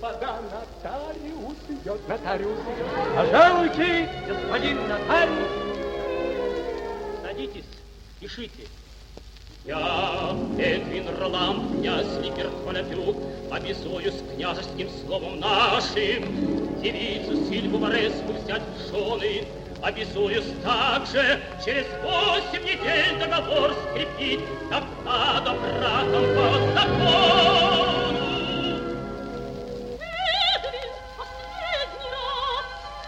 господа, нотариус идет, нотариус идет. Пожалуйте, господин нотариус. Садитесь, пишите. Я, Эдвин Ролан, князь Липерт-Полятюк, обязуюсь княжеским словом нашим девицу Сильву Вареску взять в жены. Обязуюсь также через 8 недель договор скрепить, как надо браком по закону. Эдвин, последний раз!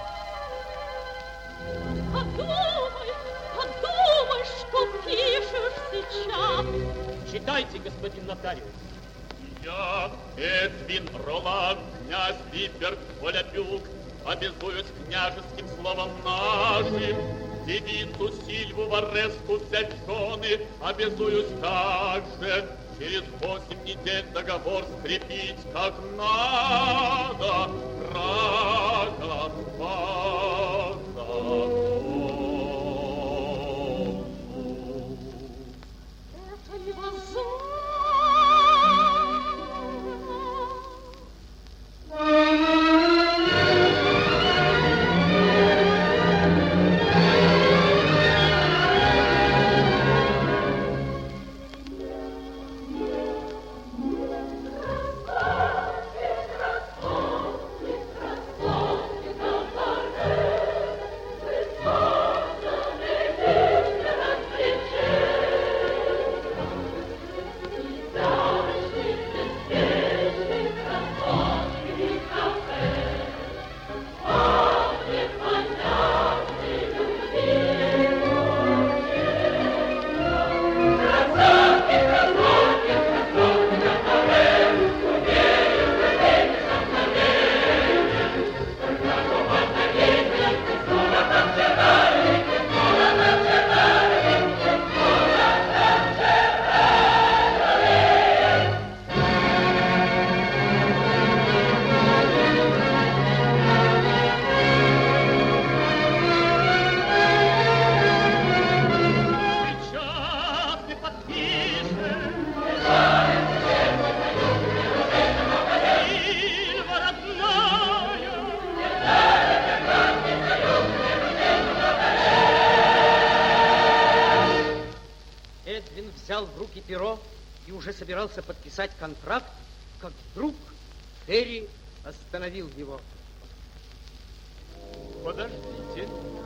Подумай, что пишешь сейчас. Читайте, господин нотариус. Я, Эдвин Ролан, князь Липерт-Полятюк, обязуюсь княжеским словом нашим девицу Сильву Вареску взять в жены. Обязуюсь также через 8 недель договор скрепить, как надо, браком по закону. Это невозможно. Взял в руки перо и уже собирался подписать контракт, как вдруг Терри остановил его. Подождите.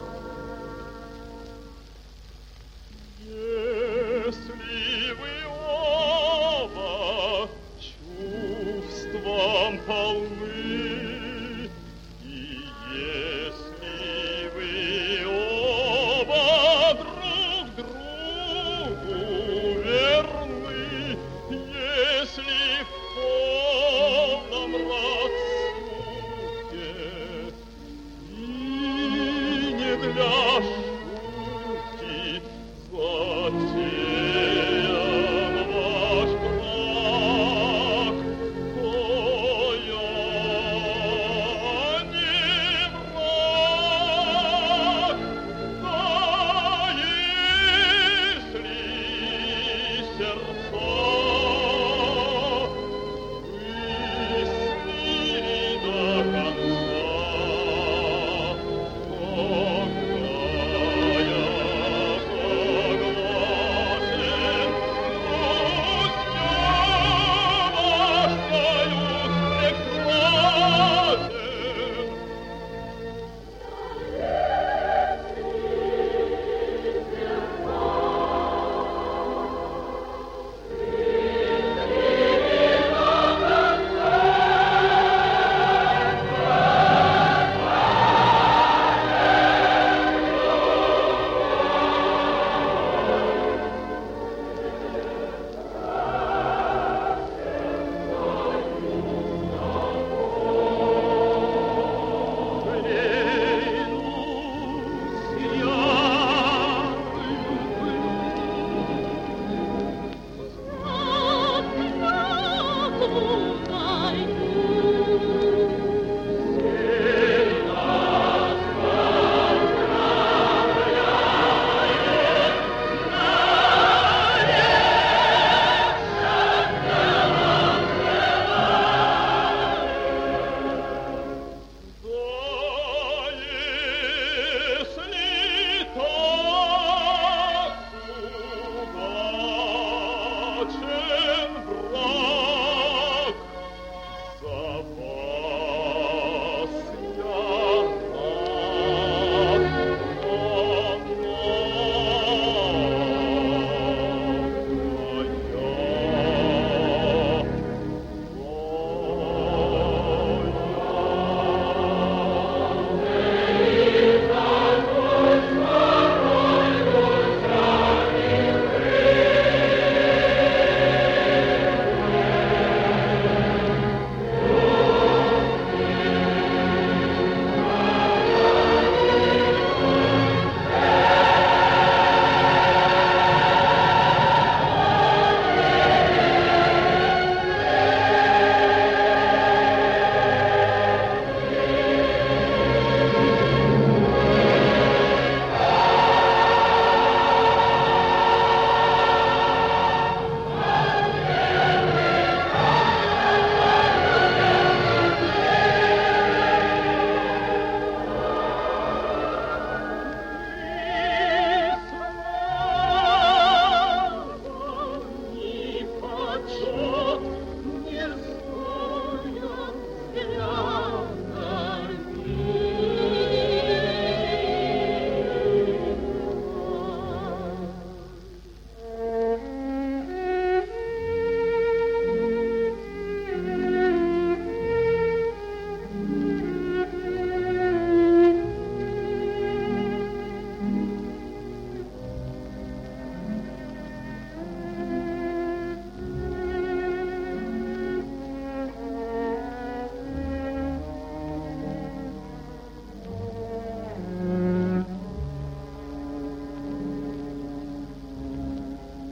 Если вы оба чувством полны, и если вы оба друг другу верны, если в полном рассудке и не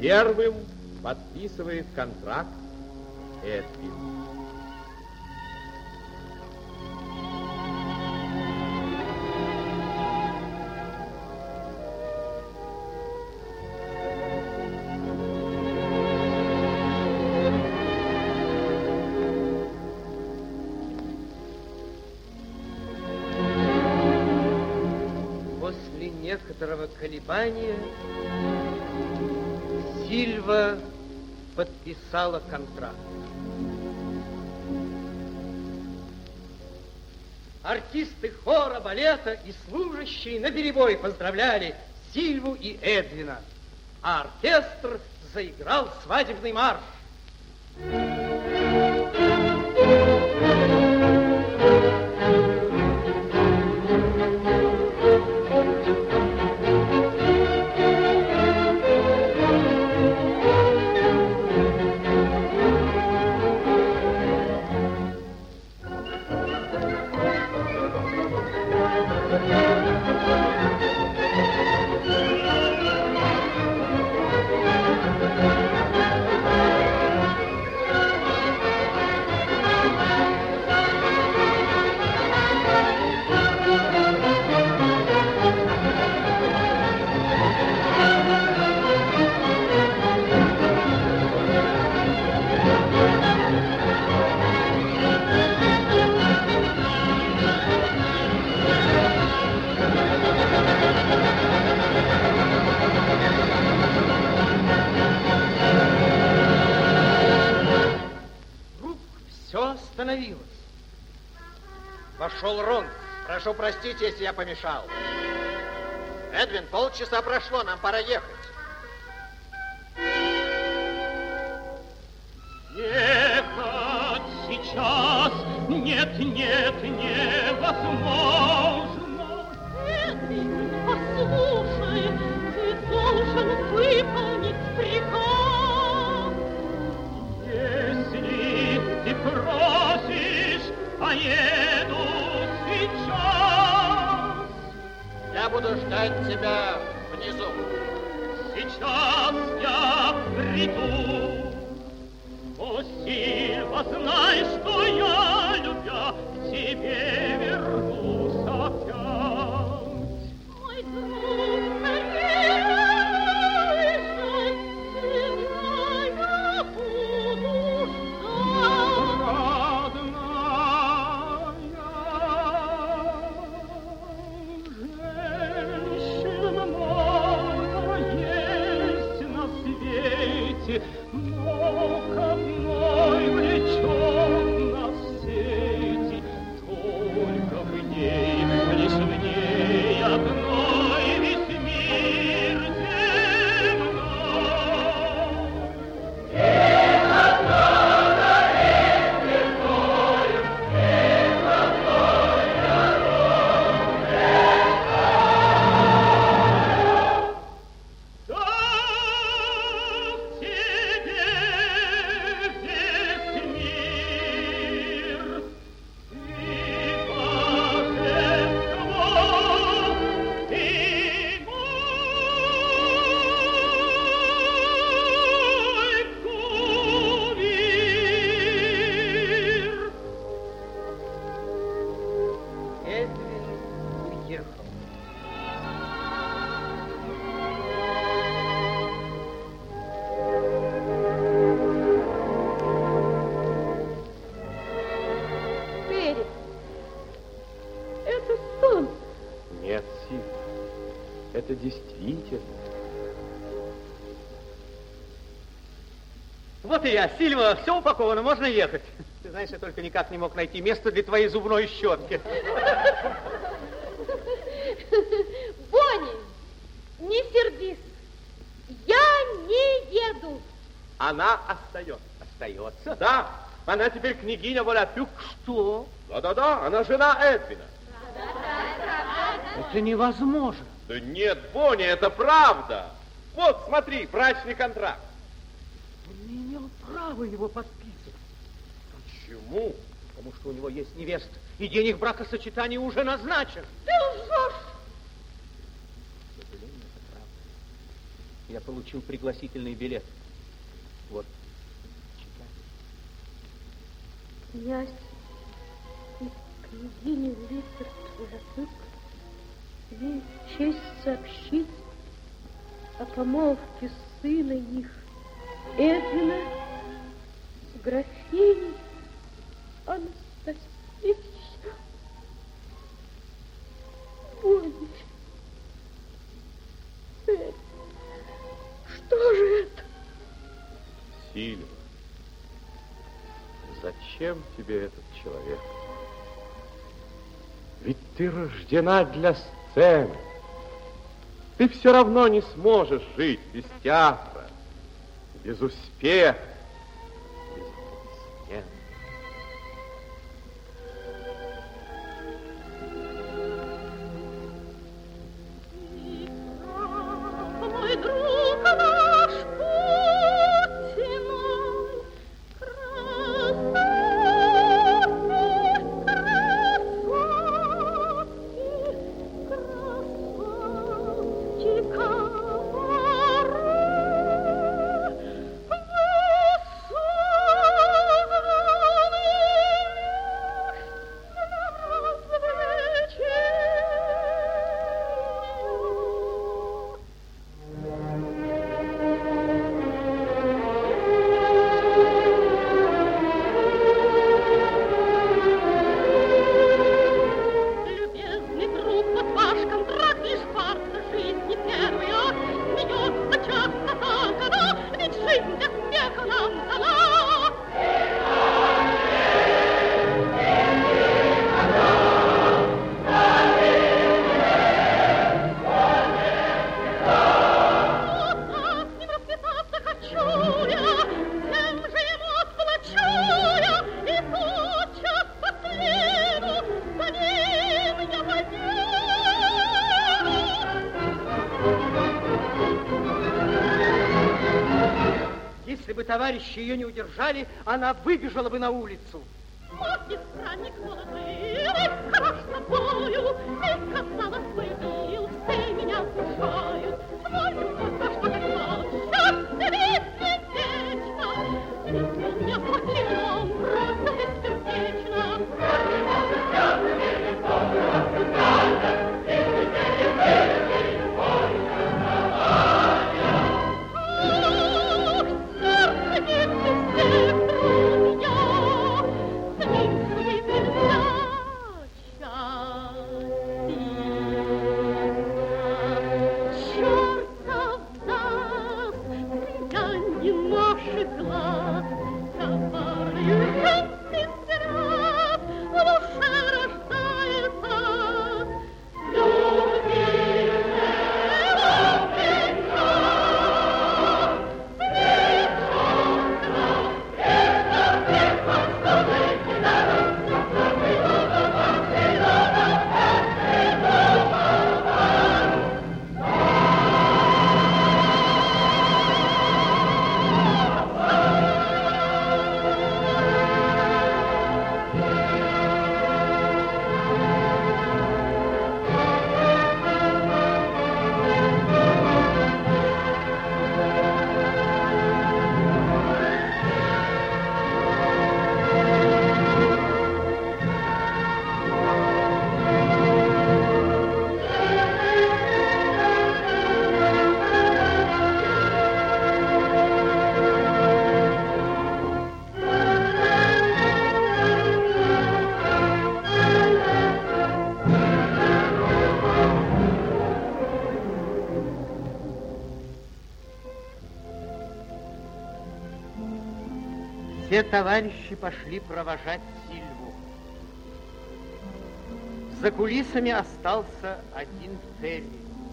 Первым подписывает контракт Эдвин. После некоторого колебания Сильва подписала контракт. Артисты хора, балета и служащие наперебой поздравляли Сильву и Эдвина, а оркестр заиграл свадебный марш. Остановилась. Вошел Рон. Прошу простить, если я помешал. Эдвин, полчаса прошло, нам пора ехать. Ехать сейчас нет, невозможно. Эдвин, послушай, ты должен выполнить приказ. Если ты просишь, поеду сейчас. Я буду ждать тебя внизу. Сейчас я приду. О, Сильва, знай, что я, любя, к тебе вернусь опять. Мой друг, наезжай, тебя я буду ждать. Женщин много есть на свете, но к одной влечет нас сети, только в ней, лишь в ней одной весь мир земной. Эдвин уехал. Перри, это сон. Нет, Сильва, это действительно. Вот и я, Сильва, все упаковано, можно ехать. Ты знаешь, я только никак не мог найти место для твоей зубной щетки. Бонни, не сердись. Я не еду. Она остается. Остается? Да. Она теперь княгиня Волопюк. Что? Да-да-да, она жена Эдвина. Это невозможно. Да нет, Бонни, это правда. Вот, смотри, брачный контракт. Он не имел права его подписывать. Почему? Потому что у него есть невеста, и день их бракосочетания уже назначен. Ты лжешь. К сожалению, это правда. Я получил пригласительный билет. Вот. Князь и княгиня Липпертвуляпюк имеют честь сообщить о помолвке сына их, Эдвина, с графиней Анастасией. Бонни. Что же это? Сильва, зачем тебе этот человек? Ведь ты рождена для сцены. Ты все равно не сможешь жить без театра, без успеха, без аплодисментов. Мой друг наш Путин, Товарищи ее не удержали, она выбежала бы на улицу. Вот и странник молодой, хорош собою, и, казалось бы, бил, все меня слушают. Мою за что так молча, ведь не вечно, ведь меня потерял, бросил бессердечно. Все товарищи пошли провожать Сильву. За кулисами остался один Терри.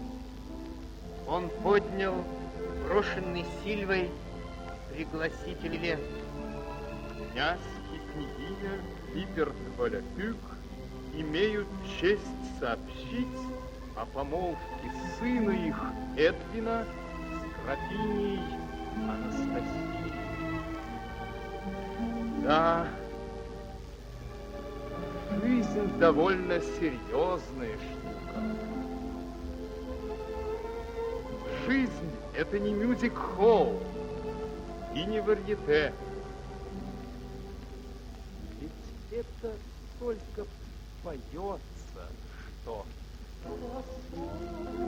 Он поднял брошенный Сильвой пригласительный билет. Князь и княгиня Липпертвуляпюк имеют честь сообщить о помолвке сына их Эдвина с графиней Анастасией. Да, жизнь довольно серьезная штука. жизнь — это не мюзик-холл и не варьете. Ведь это только поется, что... Красота